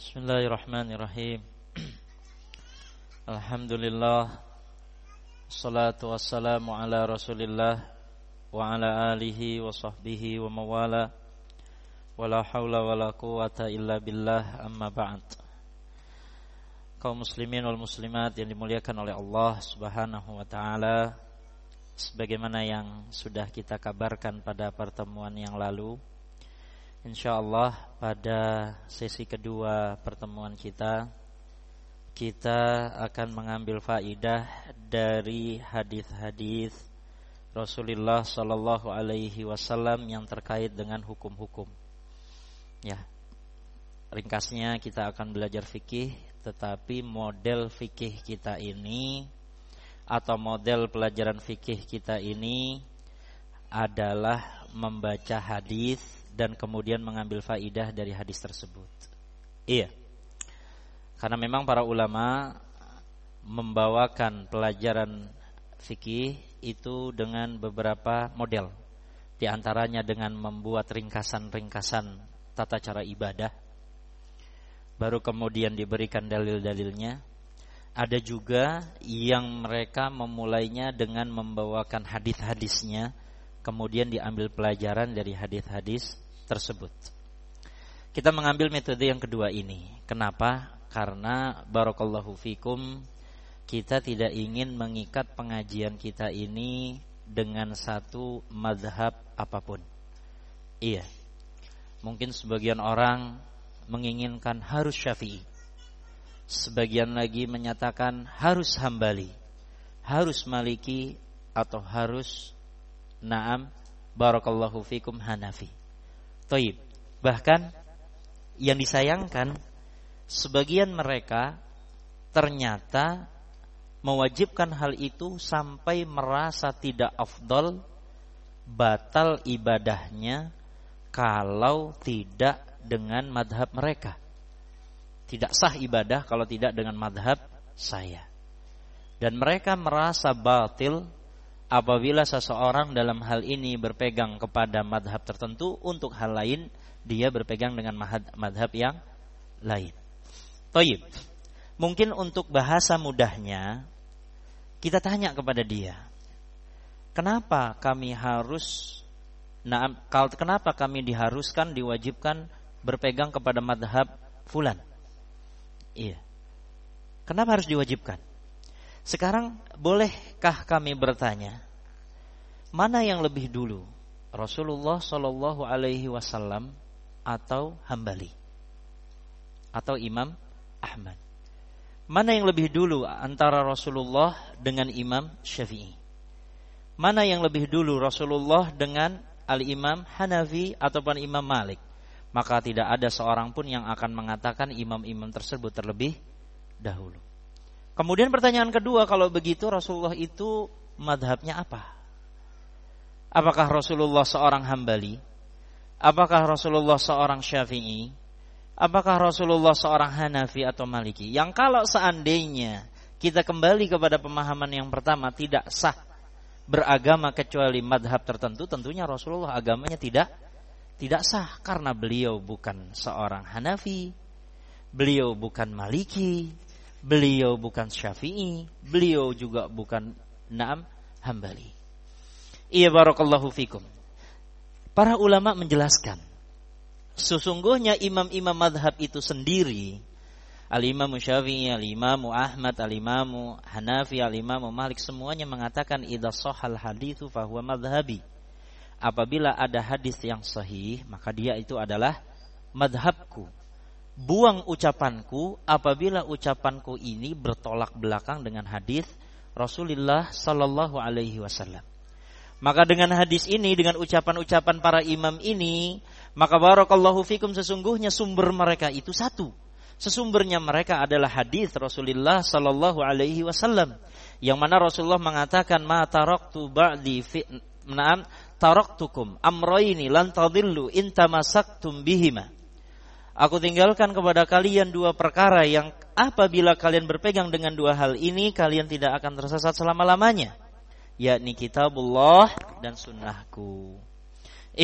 Bismillahirrahmanirrahim. Alhamdulillah, salatu wassalamu ala Rasulillah wa ala alihi wa sahbihi wa mawala, wala hawla wala quwata illa billah, amma ba'd. Kaum muslimin wal muslimat yang dimuliakan oleh Allah Subhanahu wa taala, sebagaimana yang sudah kita kabarkan pada pertemuan yang lalu, insyaallah pada sesi kedua pertemuan kita akan mengambil faidah dari hadis-hadis Rasulullah sallallahu alaihi wasallam yang terkait dengan hukum-hukum. Ya. Ringkasnya kita akan belajar fikih, tetapi model fikih kita ini atau model pelajaran fikih kita ini adalah membaca hadis dan kemudian mengambil faidah dari hadis tersebut. Iya. Karena memang para ulama membawakan pelajaran fikih itu dengan beberapa model. Di antaranya dengan membuat ringkasan-ringkasan tata cara ibadah, baru kemudian diberikan dalil-dalilnya. Ada juga yang mereka memulainya dengan membawakan hadis-hadisnya, kemudian diambil pelajaran dari hadis-hadis tersebut. Kita mengambil metode yang kedua ini. Kenapa? Karena barakallahu fikum, kita tidak ingin mengikat pengajian kita ini dengan satu mazhab apapun. Iya. Mungkin sebagian orang menginginkan harus Syafi'i. Sebagian lagi menyatakan harus Hambali, harus Maliki, atau harus barakallahu fikum Hanafi. Thayyib. Bahkan yang disayangkan, sebagian mereka ternyata mewajibkan hal itu sampai merasa tidak afdal, batal ibadahnya kalau tidak dengan madhab mereka. Tidak sah ibadah kalau tidak dengan madhab saya. Dan mereka merasa batil apabila seseorang dalam hal ini berpegang kepada madhab tertentu, untuk hal lain dia berpegang dengan madhab yang lain. Thayyib. Mungkin untuk bahasa mudahnya kita tanya kepada dia, kenapa kami diharuskan, diwajibkan berpegang kepada madhab fulan? Iya. Kenapa harus diwajibkan? Sekarang bolehkah kami bertanya, mana yang lebih dulu, Rasulullah sallallahu alaihi wasallam atau Hambali atau Imam Ahmad? Mana yang lebih dulu antara Rasulullah dengan Imam Syafi'i? Mana yang lebih dulu, Rasulullah dengan Al-Imam Hanafi ataupun Imam Malik? Maka tidak ada seorang pun yang akan mengatakan imam-imam tersebut terlebih dahulu. Kemudian pertanyaan kedua, kalau begitu Rasulullah itu madhabnya apa? Apakah Rasulullah seorang Hambali? Apakah Rasulullah seorang Syafi'i? Apakah Rasulullah seorang Hanafi atau Maliki? Yang kalau seandainya kita kembali kepada pemahaman yang pertama, tidak sah beragama kecuali madhab tertentu, tentunya Rasulullah agamanya tidak sah, karena beliau bukan seorang Hanafi, beliau bukan Maliki, beliau bukan Syafi'i, beliau juga bukan Hambali. Iya, barakallahu fikum. Para ulama menjelaskan, sesungguhnya imam-imam madhab itu sendiri, Al-Imam Syafi'i, Al-Imam Ahmad, Al-Imam Hanafi, Al-Imam Malik, semuanya mengatakan idza shahhal haditsu fa huwa madhhabi. Apabila ada hadis yang sahih, maka dia itu adalah madhabku. Buang ucapanku apabila ucapanku ini bertolak belakang dengan hadis Rasulullah sallallahu alaihi wasallam. Maka dengan hadis ini, dengan ucapan-ucapan para imam ini, maka barakallahu fikum, sesungguhnya sumber mereka itu satu. Sesumbernya mereka adalah hadis Rasulullah sallallahu alaihi wasallam, yang mana Rasulullah mengatakan, ma taraktu ba'di taraktukum amrayni lan tadillu in tamassaktum bihima. Aku tinggalkan kepada kalian dua perkara yang apabila kalian berpegang dengan dua hal ini, kalian tidak akan tersesat selama-lamanya, yakni kitabullah dan sunnahku. Iya,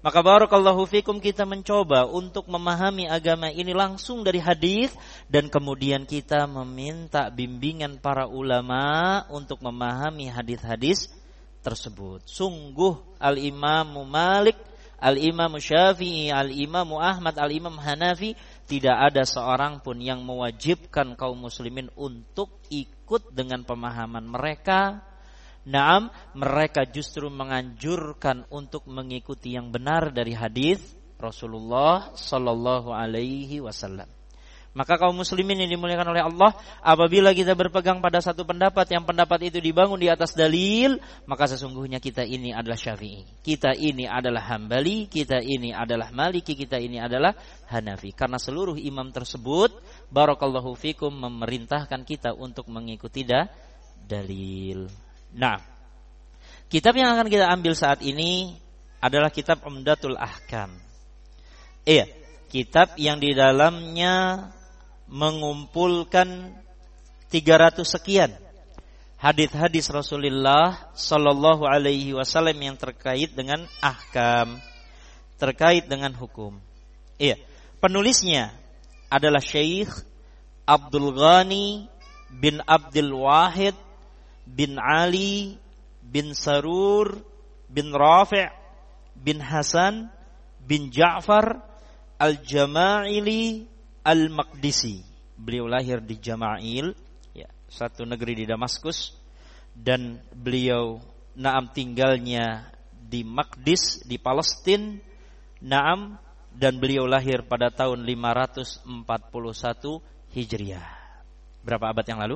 Maka barakallahu fikum, kita mencoba untuk memahami agama ini langsung dari hadis, dan kemudian kita meminta bimbingan para ulama untuk memahami hadis-hadis tersebut. Sungguh Al-Imam Malik, Al-Imam Syafi'i, Al-Imam Ahmad, Al-Imam Hanafi, tidak ada seorang pun yang mewajibkan kaum muslimin untuk ikut dengan pemahaman mereka. Naam, mereka justru menganjurkan untuk mengikuti yang benar dari hadis Rasulullah sallallahu alaihi wasallam. Maka kaum muslimin yang dimuliakan oleh Allah, apabila kita berpegang pada satu pendapat, yang pendapat itu dibangun di atas dalil, maka sesungguhnya kita ini adalah Syafi'i, kita ini adalah Hambali, kita ini adalah Maliki, kita ini adalah Hanafi. Karena seluruh imam tersebut, barakallahu fikum, memerintahkan kita untuk mengikuti dalil. Nah, kitab yang akan kita ambil saat ini adalah kitab Umdatul Ahkam. Iya, kitab yang di dalamnya mengumpulkan 300 sekian hadis-hadis Rasulullah sallallahu alaihi wasallam yang terkait dengan ahkam, terkait dengan hukum. Iya, penulisnya adalah Syekh Abdul Ghani bin Abdul Wahid bin Ali bin Sarur bin Rafi' bin Hasan bin Ja'far Al-Jama'ili Al-Maqdisi. Beliau lahir di Jama'il, ya, satu negeri di Damaskus, dan beliau tinggalnya di Maqdis di Palestina. Dan beliau lahir pada tahun 541 Hijriah. Berapa abad yang lalu?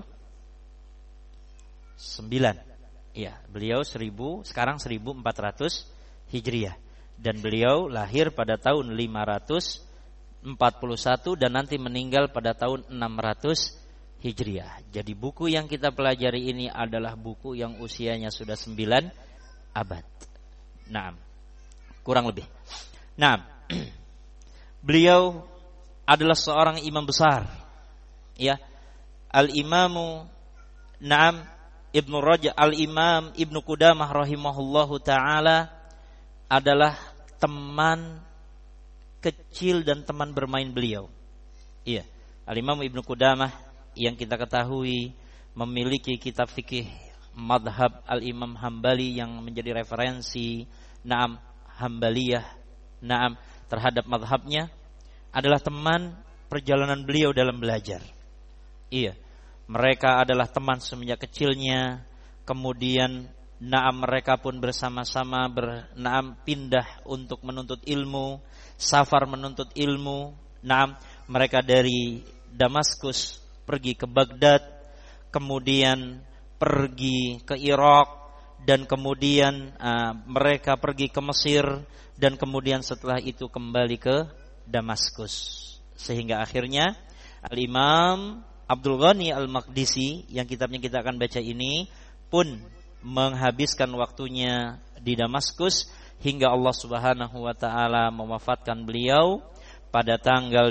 9. Ya, beliau sekarang 1400 Hijriah, dan beliau lahir pada tahun 541 dan nanti meninggal pada tahun 600 Hijriah. Jadi buku yang kita pelajari ini adalah buku yang usianya sudah 9 abad. Naam, kurang lebih. Naam, beliau adalah seorang imam besar, ya, Al-Imamu Ibnu Rajab, Al-Imam Ibnu Qudamah rahimahullahu ta'ala adalah teman kecil dan teman bermain beliau. Iya, Al-Imam Ibnu Qudamah yang kita ketahui memiliki kitab fikih madhab Al-Imam Hambali yang menjadi referensi Hambaliyah terhadap madhabnya, adalah teman perjalanan beliau dalam belajar. Iya, mereka adalah teman semenjak kecilnya. Kemudian mereka pun bersama-sama pindah untuk menuntut ilmu, safar menuntut ilmu. Mereka dari Damaskus pergi ke Baghdad, kemudian pergi ke Irak, dan kemudian mereka pergi ke Mesir, dan kemudian setelah itu kembali ke Damaskus. Sehingga akhirnya Al-Imam Abdul Ghani Al-Maqdisi yang kitabnya kita akan baca ini pun menghabiskan waktunya di Damaskus hingga Allah Subhanahu wa taala mewafatkan beliau pada tanggal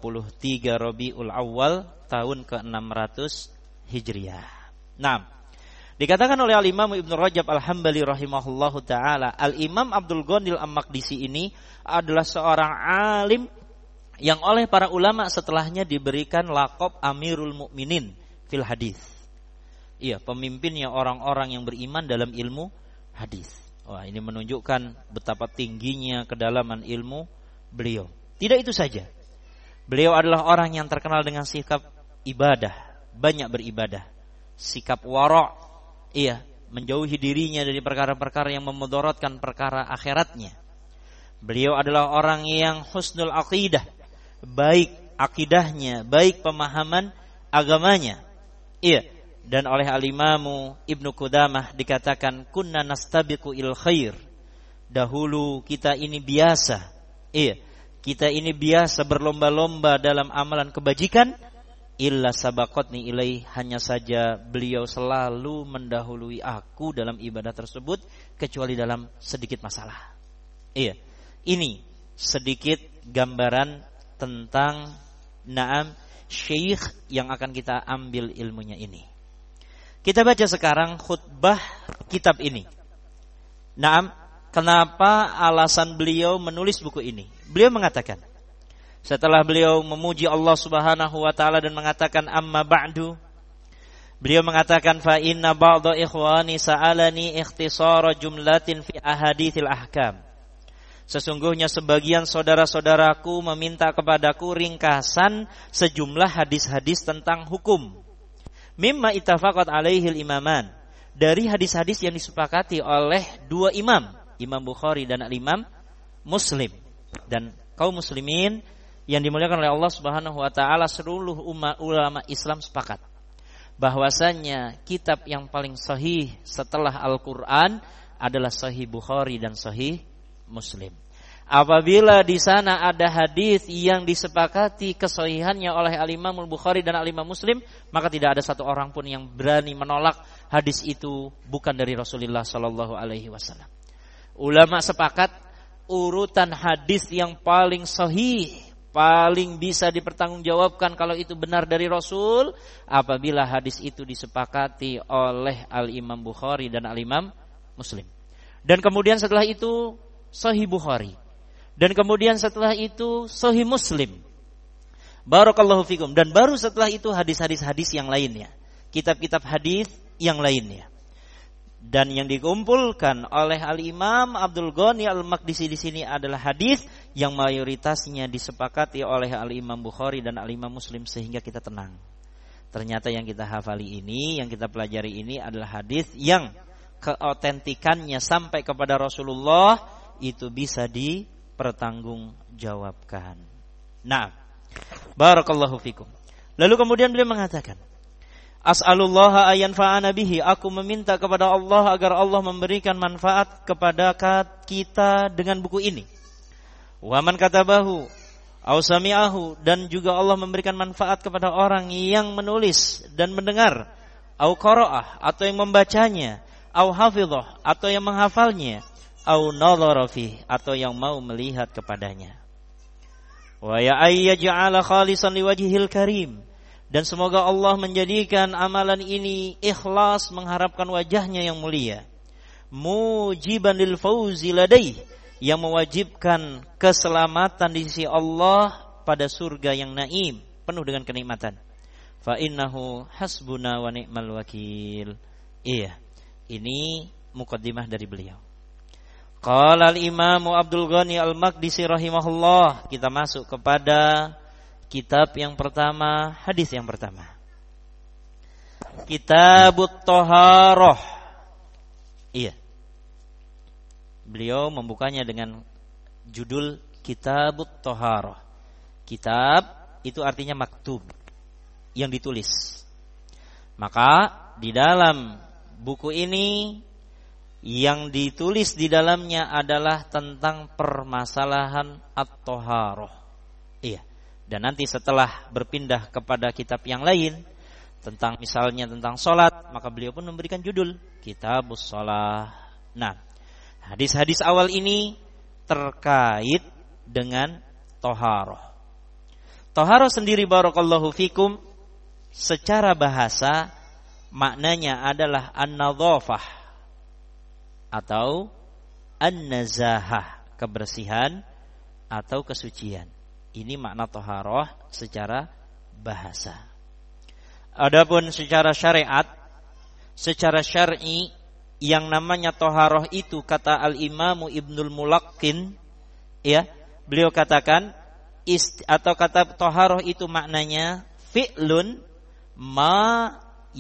23 Rabiul Awal tahun ke-600 Hijriah. Nah, dikatakan oleh Al-Imam Ibnu Rajab Al-Hambali rahimahullahu taala, Al-Imam Abdul Ghani Al-Maqdisi ini adalah seorang alim yang oleh para ulama setelahnya diberikan laqab Amirul Mukminin fil hadis. Iya, pemimpinnya orang-orang yang beriman dalam ilmu hadis. Wah, ini menunjukkan betapa tingginya kedalaman ilmu beliau. Tidak itu saja, beliau adalah orang yang terkenal dengan sikap ibadah, banyak beribadah, sikap wara', iya, menjauhi dirinya dari perkara-perkara yang memudaratkan perkara akhiratnya. Beliau adalah orang yang husnul aqidah, baik akidahnya, baik pemahaman agamanya. Iya, dan oleh Al-Imamu Ibnu Qudamah dikatakan kunna nastabiqu il khair. Dahulu kita ini biasa, iya, kita ini biasa berlomba-lomba dalam amalan kebajikan, illa sabaqatni ilaih, hanya saja beliau selalu mendahului aku dalam ibadah tersebut kecuali dalam sedikit masalah. Iya, ini sedikit gambaran tentang syekh yang akan kita ambil ilmunya ini. Kita baca sekarang khutbah kitab ini. kenapa alasan beliau menulis buku ini. Beliau mengatakan, setelah beliau memuji Allah Subhanahu wa taala dan mengatakan amma ba'du, beliau mengatakan fa inna ba'dha ikhwani sa'alani ikhtisara jumlatin fi ahaditsil ahkam. Sesungguhnya sebagian saudara-saudaraku meminta kepadaku ringkasan sejumlah hadis-hadis tentang hukum. Mimma ittafaqat alaihil imaman. Dari hadis-hadis yang disepakati oleh dua imam, Imam Bukhari dan Imam Muslim. Dan kaum muslimin yang dimuliakan oleh Allah Subhanahu wa taala, seluruh ulama Islam sepakat bahwasanya kitab yang paling sahih setelah Al-Qur'an adalah Sahih Bukhari dan Sahih Muslim. Apabila di sana ada hadis yang disepakati kesahihannya oleh Al-Imam Al-Bukhari dan Al-Imam Muslim, maka tidak ada satu orang pun yang berani menolak hadis itu bukan dari Rasulullah sallallahu alaihi wasallam. Ulama sepakat urutan hadis yang paling sahih, paling bisa dipertanggungjawabkan kalau itu benar dari Rasul, apabila hadis itu disepakati oleh Al-Imam Bukhari dan Al-Imam Muslim. Dan kemudian setelah itu Sahih Bukhari. Dan kemudian setelah itu Sahih Muslim. Barakallahu fikum. Dan baru setelah itu hadis-hadis yang lainnya, kitab-kitab hadis yang lainnya. Dan yang dikumpulkan oleh Al-Imam Abdul Ghani Al-Maqdisi di sini adalah hadis yang mayoritasnya disepakati oleh Al-Imam Bukhari dan Al-Imam Muslim, sehingga kita tenang. Ternyata yang kita hafali ini, yang kita pelajari ini adalah hadis yang keotentikannya sampai kepada Rasulullah itu bisa dipertanggungjawabkan. Nah, barakallahu fikum. Lalu kemudian beliau mengatakan, as'alullaha ayanfa'ana bihi, aku meminta kepada Allah agar Allah memberikan manfaat kepada kita dengan buku ini. Wa man katabahu aw sami'ahu, dan juga Allah memberikan manfaat kepada orang yang menulis dan mendengar, aw qara'ah, atau yang membacanya, aw hafidhah, atau yang menghafalnya, aw nadhara fihi, atau yang mau melihat kepadanya. Wa ya ayyaj'ala khalisan liwajhil karim, dan semoga Allah menjadikan amalan ini ikhlas mengharapkan wajahnya yang mulia. Mujiban lil fauzi ladaih, yang mewajibkan keselamatan di sisi Allah pada surga yang naim, penuh dengan kenikmatan. Fa innahu hasbuna wa ni'mal wakil. Iya, ini muqaddimah dari beliau. Qala al-Imam Abdul Ghani Al-Maqdisi rahimahullah. Kita masuk kepada kitab yang pertama, hadis yang pertama. Kitabut Thaharah. Iya. Beliau membukanya dengan judul Kitabut Thaharah. Kitab itu artinya maktub, yang ditulis. Maka di dalam buku ini yang ditulis di dalamnya adalah tentang permasalahan at-thaharah. Iya. Dan nanti setelah berpindah kepada kitab yang lain tentang misalnya tentang salat, maka beliau pun memberikan judul Kitabus Shalah. Nah, hadis-hadis awal ini terkait dengan thaharah. Thaharah sendiri barakallahu fikum secara bahasa maknanya adalah an-nadhafah atau an-nazahah, kebersihan atau kesucian. Ini makna thaharah secara bahasa. Adapun secara syariat, secara syar'i, yang namanya thaharah itu kata Al-Imam Ibnul Mulaqqin, ya, beliau katakan atau kata thaharah itu maknanya fi'lun ma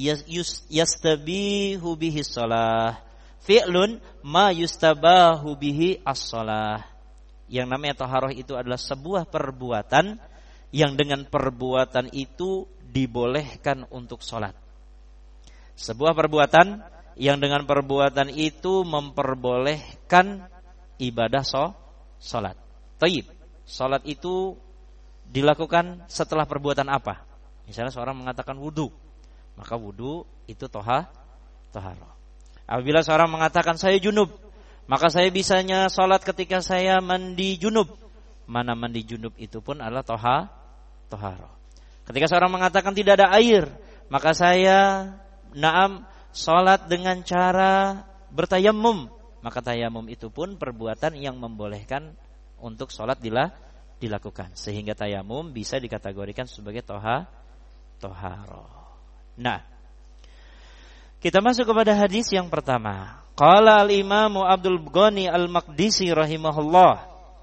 yastabihu bihi shalah. Fi'lun ma yustabahu bihi as-shalah. Yang namanya thaharah itu adalah sebuah perbuatan yang dengan perbuatan itu dibolehkan untuk salat. Sebuah perbuatan yang dengan perbuatan itu memperbolehkan ibadah salat. Thayyib. Salat itu dilakukan setelah perbuatan apa? Misalnya seorang mengatakan wudu, maka wudu itu thaharah. Apabila seorang mengatakan saya junub, maka saya bisanya salat ketika saya mandi junub. Mana mandi junub itu pun adalah thaharah. Ketika seorang mengatakan tidak ada air, maka saya salat dengan cara bertayammum. maka tayamum itu pun perbuatan yang membolehkan untuk sholat dilakukan, sehingga tayamum bisa dikategorikan sebagai toharoh. Nah, kita masuk kepada hadis yang pertama. Qala al-Imam Abdul Ghani al-Maqdisi rahimahullah,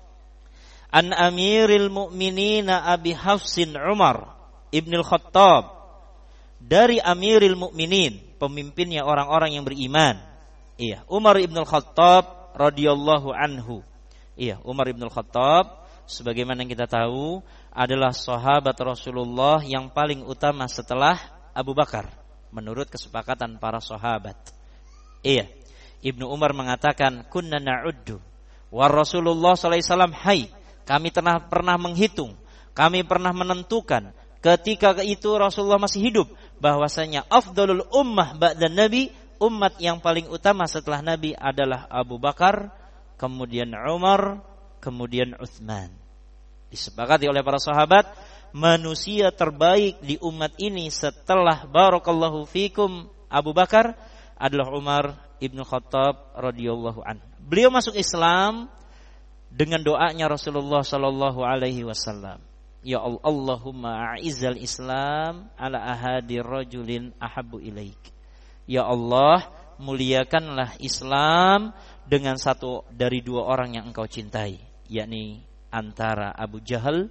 an Amiril Mu'minin Abi Hafsin Umar Ibn al-Khattab, dari Amiril Mu'minin, pemimpinnya orang-orang yang beriman. Iya, Umar Ibn al-Khattab radhiyallahu anhu. Iya, Umar Ibn al-Khattab, sebagaimana yang kita tahu, adalah sahabat Rasulullah yang paling utama setelah Abu Bakar, menurut kesepakatan para sahabat. Iya, Ibnu Umar mengatakan, kunna na'uddu wa Rasulullah sallallahu alaihi wasallam hayy. Kami pernah menghitung, kami pernah menentukan ketika itu Rasulullah masih hidup, bahwasanya afdalul ummah ba'dan nabi, umat yang paling utama setelah Nabi adalah Abu Bakar, kemudian Umar, kemudian Utsman. Disepakati oleh para sahabat, manusia terbaik di umat ini setelah barakallahu fikum Abu Bakar adalah Umar Ibn Khattab radhiyallahu anhu. Beliau masuk Islam dengan doanya Rasulullah sallallahu alaihi wasallam. Ya Allah, Allahumma a'izzal Islam ala ahadi rajulin ahabbu ilaik. Ya Allah, muliakanlah Islam dengan satu dari dua orang yang engkau cintai, yakni antara Abu Jahal,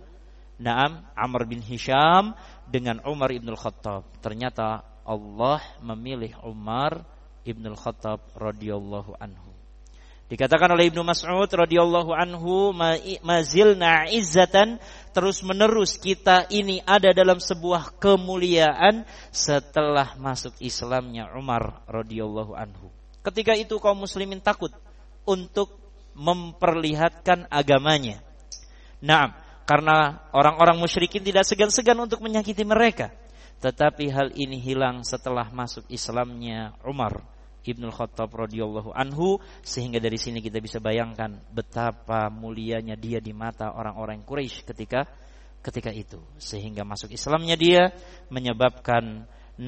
Amr bin Hisham, dengan Umar ibn al-Khattab. Ternyata Allah memilih Umar ibn al-Khattab radhiyallahu anhu. Dikatakan oleh Ibnu Mas'ud radhiyallahu anhu, mazilna izzatan, terus menerus kita ini ada dalam sebuah kemuliaan setelah masuk Islamnya Umar radhiyallahu anhu. Ketika itu kaum muslimin takut untuk memperlihatkan agamanya. Naam, karena orang-orang musyrikin tidak segan-segan untuk menyakiti mereka. Tetapi hal ini hilang setelah masuk Islamnya Umar Ibnul Khattab radhiyallahu anhu, sehingga dari sini kita bisa bayangkan betapa mulianya dia di mata orang-orang Quraisy ketika itu, sehingga masuk Islamnya dia menyebabkan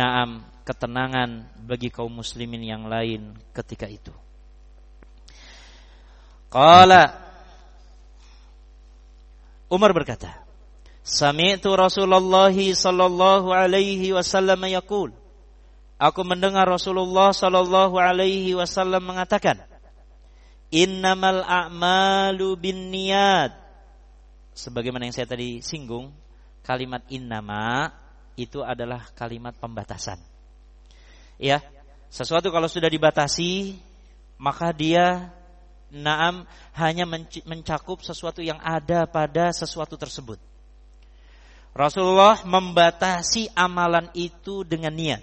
ketenangan bagi kaum muslimin yang lain ketika itu. Qala, Umar berkata, sami'tu Rasulullah sallallahu alaihi wasallam yaqul, aku mendengar Rasulullah sallallahu alaihi wasallam mengatakan, innamal a'malu binniyat. Sebagaimana yang saya tadi singgung, kalimat innama itu adalah kalimat pembatasan. Ya, sesuatu kalau sudah dibatasi, maka dia hanya mencakup sesuatu yang ada pada sesuatu tersebut. Rasulullah membatasi amalan itu dengan niat.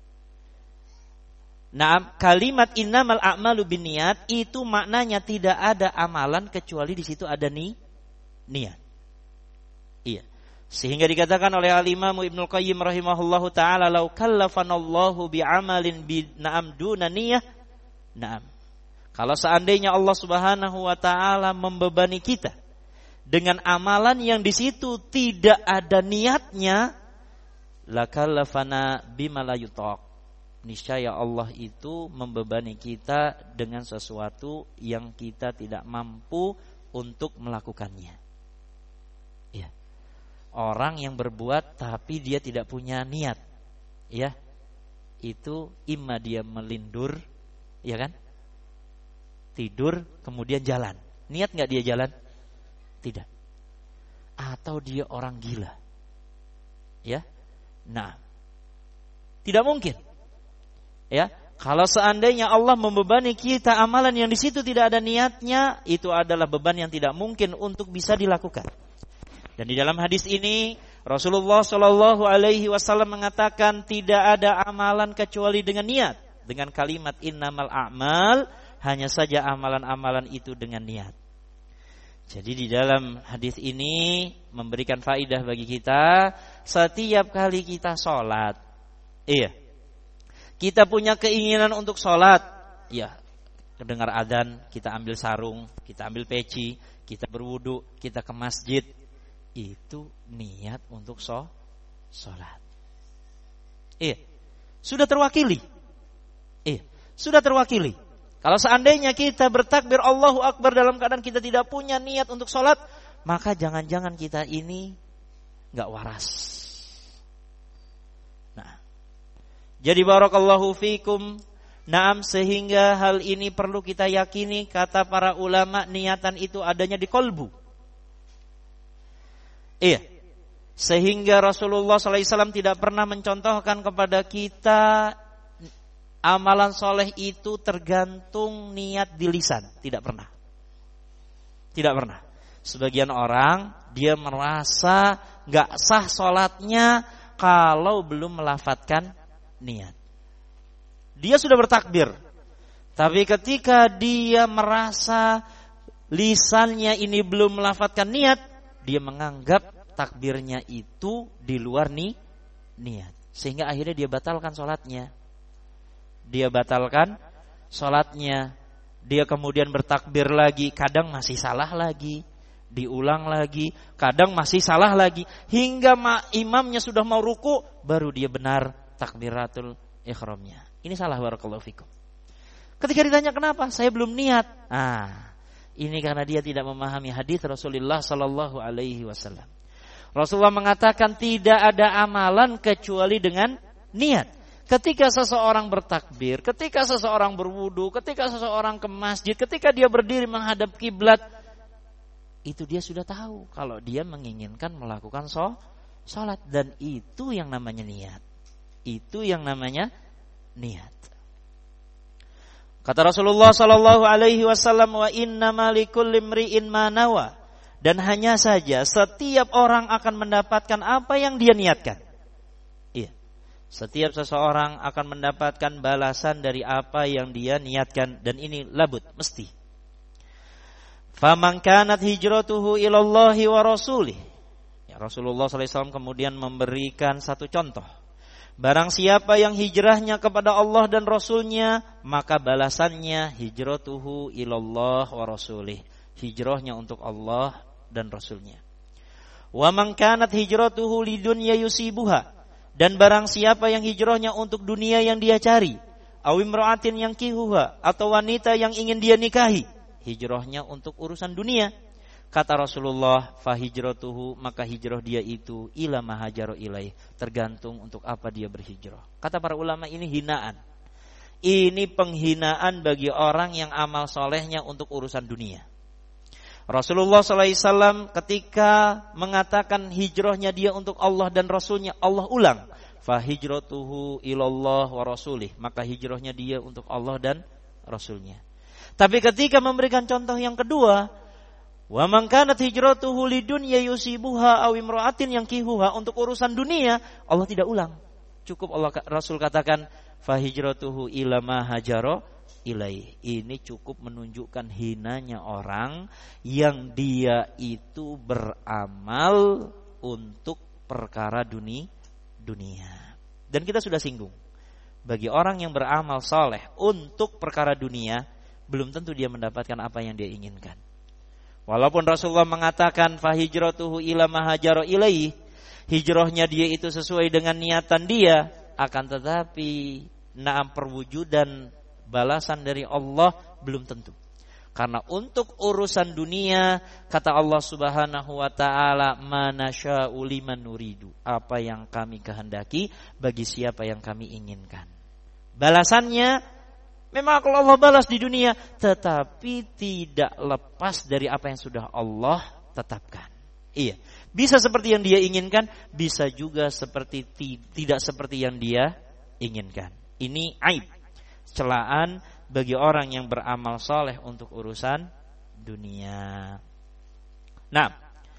Kalimat innamal a'malu binniyat itu maknanya tidak ada amalan kecuali di situ ada niat. Iya. Sehingga dikatakan oleh al-Imam Ibnu Qayyim rahimahullahu taala, "Lau kallafanallahu bi'amalin duna niyah." Kalau seandainya Allah Subhanahu wa taala membebani kita dengan amalan yang di situ tidak ada niatnya, lakallafana bima la yutaq. Niscaya Allah itu membebani kita dengan sesuatu yang kita tidak mampu untuk melakukannya. Ya. Orang yang berbuat tapi dia tidak punya niat, ya, itu imma dia melindur, ya kan? Tidur kemudian jalan. Niat enggak dia jalan? Tidak. Atau dia orang gila. Ya. Tidak mungkin. Ya, kalau seandainya Allah membebani kita amalan yang di situ tidak ada niatnya, itu adalah beban yang tidak mungkin untuk bisa dilakukan. Dan di dalam hadis ini Rasulullah Shallallahu Alaihi Wasallam mengatakan tidak ada amalan kecuali dengan niat, dengan kalimat innamal a'mal, hanya saja amalan-amalan itu dengan niat. Jadi di dalam hadis ini memberikan faidah bagi kita, setiap kali kita sholat, kita punya keinginan untuk sholat, ya, dengar adzan, kita ambil sarung, kita ambil peci, kita berwudu, kita ke masjid, itu niat untuk sholat. Sudah terwakili. Sudah terwakili. Kalau seandainya kita bertakbir Allahu Akbar dalam keadaan kita tidak punya niat untuk sholat, maka jangan-jangan kita ini gak waras. Nah, jadi barakallahu fikum. Naam, sehingga hal ini perlu kita yakini, kata para ulama, niatan itu adanya di kolbu. Iya. Sehingga Rasulullah SAW tidak pernah mencontohkan kepada kita amalan soleh itu tergantung niat di lisan. Tidak pernah. Tidak pernah. Sebagian orang dia merasa gak sah sholatnya kalau belum melafadzkan niat. Dia sudah bertakbir, tapi ketika dia merasa lisannya ini belum melafadzkan niat, dia menganggap takbirnya itu di luar niat, sehingga akhirnya dia batalkan sholatnya. Dia batalkan sholatnya. Dia kemudian bertakbir lagi, kadang masih salah lagi, diulang lagi, kadang masih salah lagi, hingga imamnya sudah mau ruku, baru dia benar takbiratul ihramnya. Ini salah, barakallahu fikum. Ketika ditanya kenapa, saya belum niat. Ini karena dia tidak memahami hadis Rasulullah sallallahu alaihi wasallam. Rasulullah mengatakan tidak ada amalan kecuali dengan niat. Ketika seseorang bertakbir, ketika seseorang berwudu, ketika seseorang ke masjid, ketika dia berdiri menghadap kiblat, itu dia sudah tahu kalau dia menginginkan melakukan sholat, dan itu yang namanya niat. Itu yang namanya niat. Kata Rasulullah sallallahu alaihi wasallam, wa innamal likulli imri'in ma nawa. Dan hanya saja setiap orang akan mendapatkan apa yang dia niatkan. Iya. Setiap seseorang akan mendapatkan balasan dari apa yang dia niatkan, dan ini labud, mesti. Faman kanat hijratuhu ilallahi wa rasulih. Ya, Rasulullah sallallahu alaihi wasallam kemudian memberikan satu contoh. Barang siapa yang hijrahnya kepada Allah dan Rasulnya, maka balasannya hijratuhu ilallah wa rasulih. Hijrahnya untuk Allah dan Rasulnya. Wa man kanat hijratuhu lidunya yusibuha. Dan barang siapa yang hijrahnya untuk dunia yang dia cari, awimra'atin yang kihuha, atau wanita yang ingin dia nikahi, hijrahnya untuk urusan dunia. Kata Rasulullah, fa hijratuhu, maka hijrah dia itu ila ma hajara ilaih, tergantung untuk apa dia berhijrah. Kata para ulama, ini hinaan. Ini penghinaan bagi orang yang amal solehnya untuk urusan dunia. Rasulullah SAW ketika mengatakan hijrahnya dia untuk Allah dan Rasulnya, Allah ulang, fa hijratuhu ilallah wa rasulih, maka hijrahnya dia untuk Allah dan Rasulnya. Tapi ketika memberikan contoh yang kedua, wa man kanat hijratuhu lidunya yusibuha aw imra'atin yankihuha, untuk urusan dunia, Allah tidak ulang. Cukup Rasul katakan fa hijratuhu ila ma hajara ilaih. Ini cukup menunjukkan hinanya orang yang dia itu beramal untuk perkara dunia. Dan kita sudah singgung, bagi orang yang beramal saleh untuk perkara dunia, belum tentu dia mendapatkan apa yang dia inginkan. Walaupun Rasulullah mengatakan fa hijratuhu ila ma hajara ilaih, hijrahnya dia itu sesuai dengan niatan dia, akan tetapi naam perwujudan balasan dari Allah belum tentu. Karena untuk urusan dunia, kata Allah Subhanahu wa taala, manasya'u liman nuridu, apa yang kami kehendaki bagi siapa yang kami inginkan. Balasannya memang kalau Allah balas di dunia, tetapi tidak lepas dari apa yang sudah Allah tetapkan. Iya, bisa seperti yang dia inginkan, bisa juga seperti tidak seperti yang dia inginkan. Ini aib, celaan bagi orang yang beramal saleh untuk urusan dunia. Nah,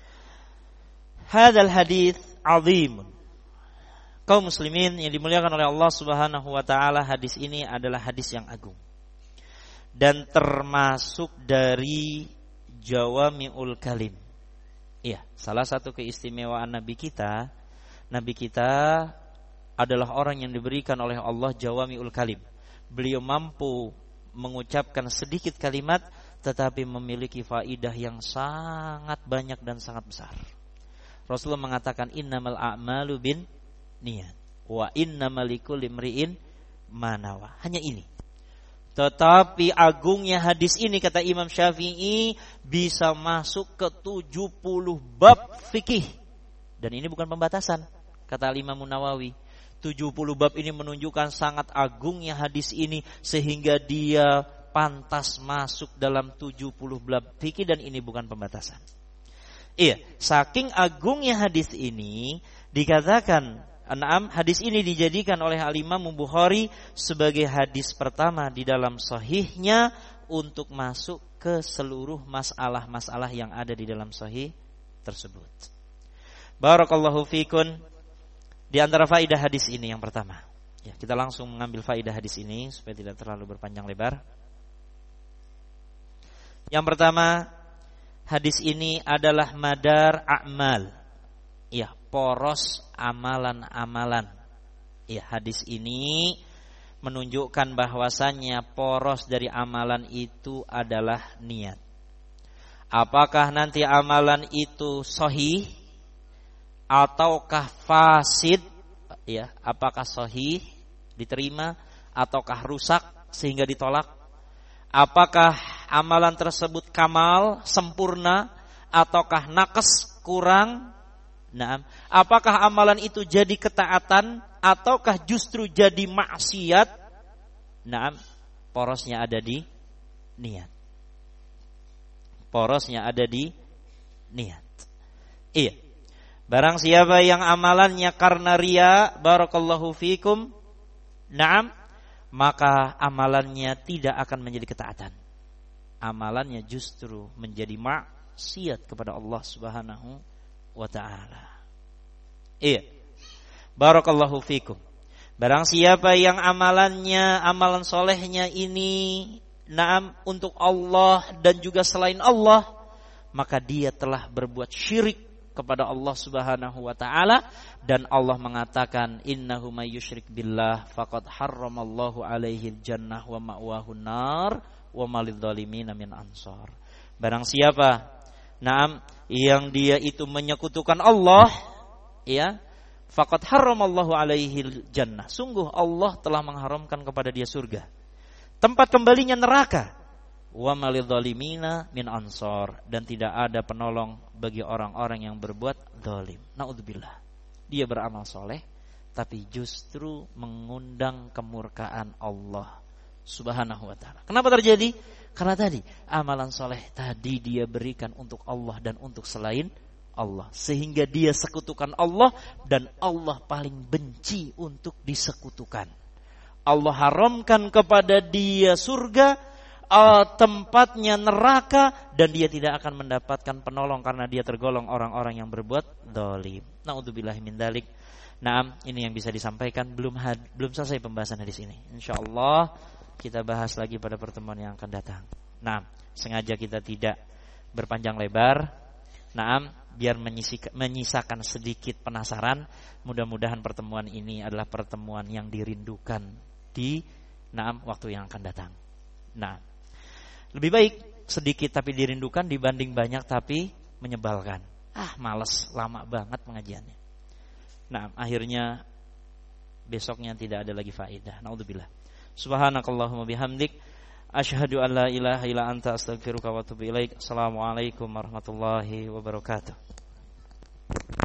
hadzal hadits azim. Kaum muslimin yang dimuliakan oleh Allah Subhanahu wa taala, hadis ini adalah hadis yang agung dan termasuk dari jawami'ul kalim. Iya, salah satu keistimewaan Nabi kita adalah orang yang diberikan oleh Allah jawami'ul kalim. Beliau mampu mengucapkan sedikit kalimat tetapi memiliki faidah yang sangat banyak dan sangat besar. Rasulullah mengatakan innamal a'malu bin niat wa innamal likulli imri'in ma nawa. Hanya ini. Tetapi agungnya hadis ini kata Imam Syafi'i bisa masuk ke 70 bab fikih. Dan ini bukan pembatasan kata Imam Nawawi. 70 bab ini menunjukkan sangat agungnya hadis ini sehingga dia pantas masuk dalam 70 bab fikih dan ini bukan pembatasan. Iya, saking agungnya hadis ini dikatakan hadis ini dijadikan oleh Al-Imam Bukhari sebagai hadis pertama di dalam sahihnya untuk masuk ke seluruh masalah-masalah yang ada di dalam sahih tersebut. Barakallahu fikun. Di antara faidah hadis ini yang pertama, ya, kita langsung mengambil faidah hadis ini supaya tidak terlalu berpanjang lebar. Yang pertama, hadis ini adalah madar a'mal. Ya, poros amalan-amalan. Ya, hadis ini menunjukkan bahwasannya poros dari amalan itu adalah niat. Apakah nanti amalan itu sahih ataukah fasid? Ya, apakah sahih diterima ataukah rusak sehingga ditolak? Apakah amalan tersebut kamal, sempurna ataukah naqas, kurang? Nah, apakah amalan itu jadi ketaatan ataukah justru jadi maksiat? Nah, porosnya ada di niat. Porosnya ada di niat. Iya. Barang siapa yang amalannya karena riya, barakallahu fikum, na'am, maka amalannya tidak akan menjadi ketaatan. Amalannya justru menjadi maksiat kepada Allah Subhanahu wa ta'ala. Iya. Barakallahu fikum. Barang siapa yang amalannya, amalan solehnya ini na'am untuk Allah dan juga selain Allah, maka dia telah berbuat syirik kepada Allah Subhanahu wa ta'ala. Dan Allah mengatakan innahu may yusyrik billah faqad harramallahu alaihi jannah wa ma'wahun nar wa malidh dhalimin min ansar. Barang siapa na'am yang dia itu menyekutukan Allah, ya, faqad harramallahu alaihi jannah, sungguh Allah telah mengharamkan kepada dia surga, tempat kembalinya neraka, wa malidh dhalimin min ansar, dan tidak ada penolong bagi orang-orang yang berbuat zalim. Naudzubillah. Dia beramal soleh tapi justru mengundang kemurkaan Allah Subhanahu wa ta'ala. Kenapa terjadi? Karena tadi amalan soleh tadi dia berikan untuk Allah dan untuk selain Allah, sehingga dia sekutukan Allah dan Allah paling benci untuk disekutukan. Allah haramkan kepada dia surga, tempatnya neraka, dan dia tidak akan mendapatkan penolong karena dia tergolong orang-orang yang berbuat zalim. Naudzubillahi min dzalik. Nah, ini yang bisa disampaikan. Belum selesai pembahasan hadis ini. Insyaallah kita bahas lagi pada pertemuan yang akan datang. Nah, sengaja kita tidak berpanjang lebar. Nah, biar menyisakan sedikit penasaran. Mudah-mudahan pertemuan ini adalah pertemuan yang dirindukan di waktu yang akan datang. Nah, lebih baik sedikit tapi dirindukan dibanding banyak tapi menyebalkan. Malas, lama banget pengajiannya. Nah, akhirnya besoknya tidak ada lagi faedah. Naudzubillah. Subhanakallahumma bihamdik, asyhadu an la ilaha illa anta, astaghfiruka wa atubu ilaik. Assalamualaikum warahmatullahi wabarakatuh.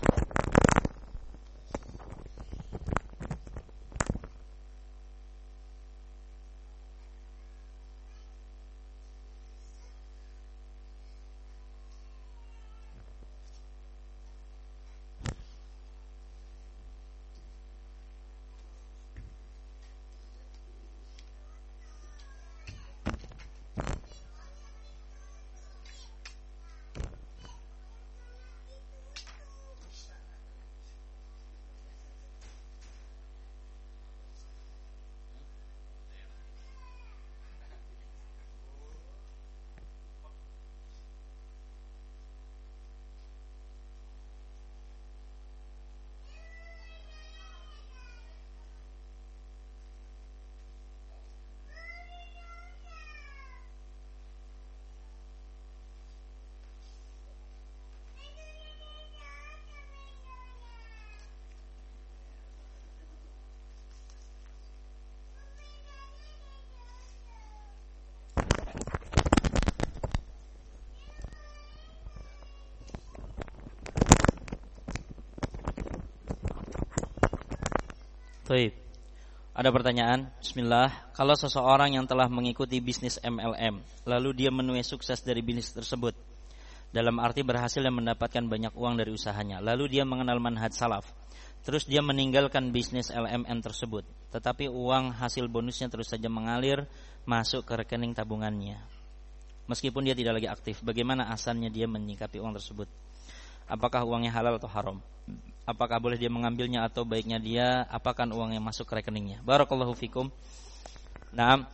Baik. Ada pertanyaan, bismillah. Kalau seseorang yang telah mengikuti bisnis MLM, lalu dia menuai sukses dari bisnis tersebut, dalam arti berhasil dan mendapatkan banyak uang dari usahanya, lalu dia mengenal manhaj salaf, terus dia meninggalkan bisnis LMN tersebut, tetapi uang hasil bonusnya terus saja mengalir masuk ke rekening tabungannya, meskipun dia tidak lagi aktif. Bagaimana asalnya dia menyikapi uang tersebut? Apakah uangnya halal atau haram? Apakah boleh dia mengambilnya atau baiknya dia apakan uang yang masuk ke rekeningnya? Barakallahu fikum. Nah,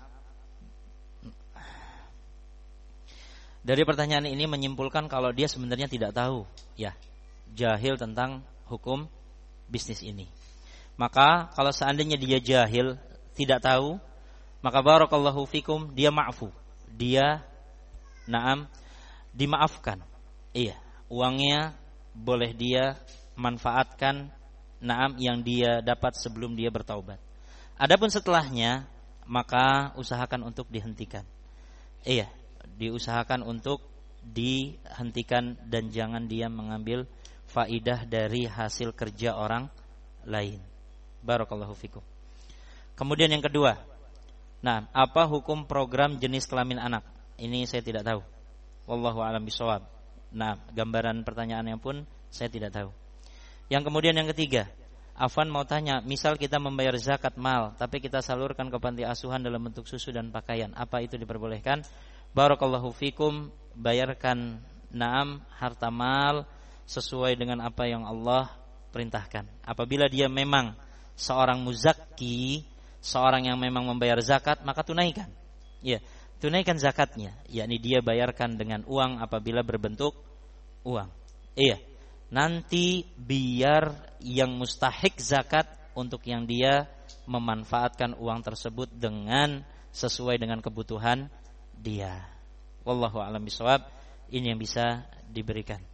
dari pertanyaan ini menyimpulkan kalau dia sebenarnya tidak tahu, ya, jahil tentang hukum bisnis ini. Maka kalau seandainya dia jahil, tidak tahu, maka barakallahu fikum, dia ma'fu. Dia dimaafkan. Iya, uangnya boleh dia manfaatkan yang dia dapat sebelum dia bertaubat. Adapun setelahnya, maka usahakan untuk dihentikan. Iya, diusahakan untuk dihentikan dan jangan dia mengambil faidah dari hasil kerja orang lain. Barakallahu fikum. Kemudian yang kedua, apa hukum program jenis kelamin anak? Ini saya tidak tahu. Wallahu a'lam bishawab. Gambaran pertanyaannya pun saya tidak tahu. Yang kemudian yang ketiga, Afwan mau tanya, misal kita membayar zakat mal, tapi kita salurkan ke panti asuhan dalam bentuk susu dan pakaian, apa itu diperbolehkan? Barakallahu fikum, bayarkan harta mal sesuai dengan apa yang Allah perintahkan. Apabila dia memang seorang muzakki, seorang yang memang membayar zakat, maka tunaikan. Ya, tunaikan zakatnya, yakni dia bayarkan dengan uang apabila berbentuk uang. Iya. Nanti biar yang mustahik zakat untuk yang dia memanfaatkan uang tersebut dengan sesuai dengan kebutuhan dia. Wallahu a'lam bishawab. Ini yang bisa diberikan.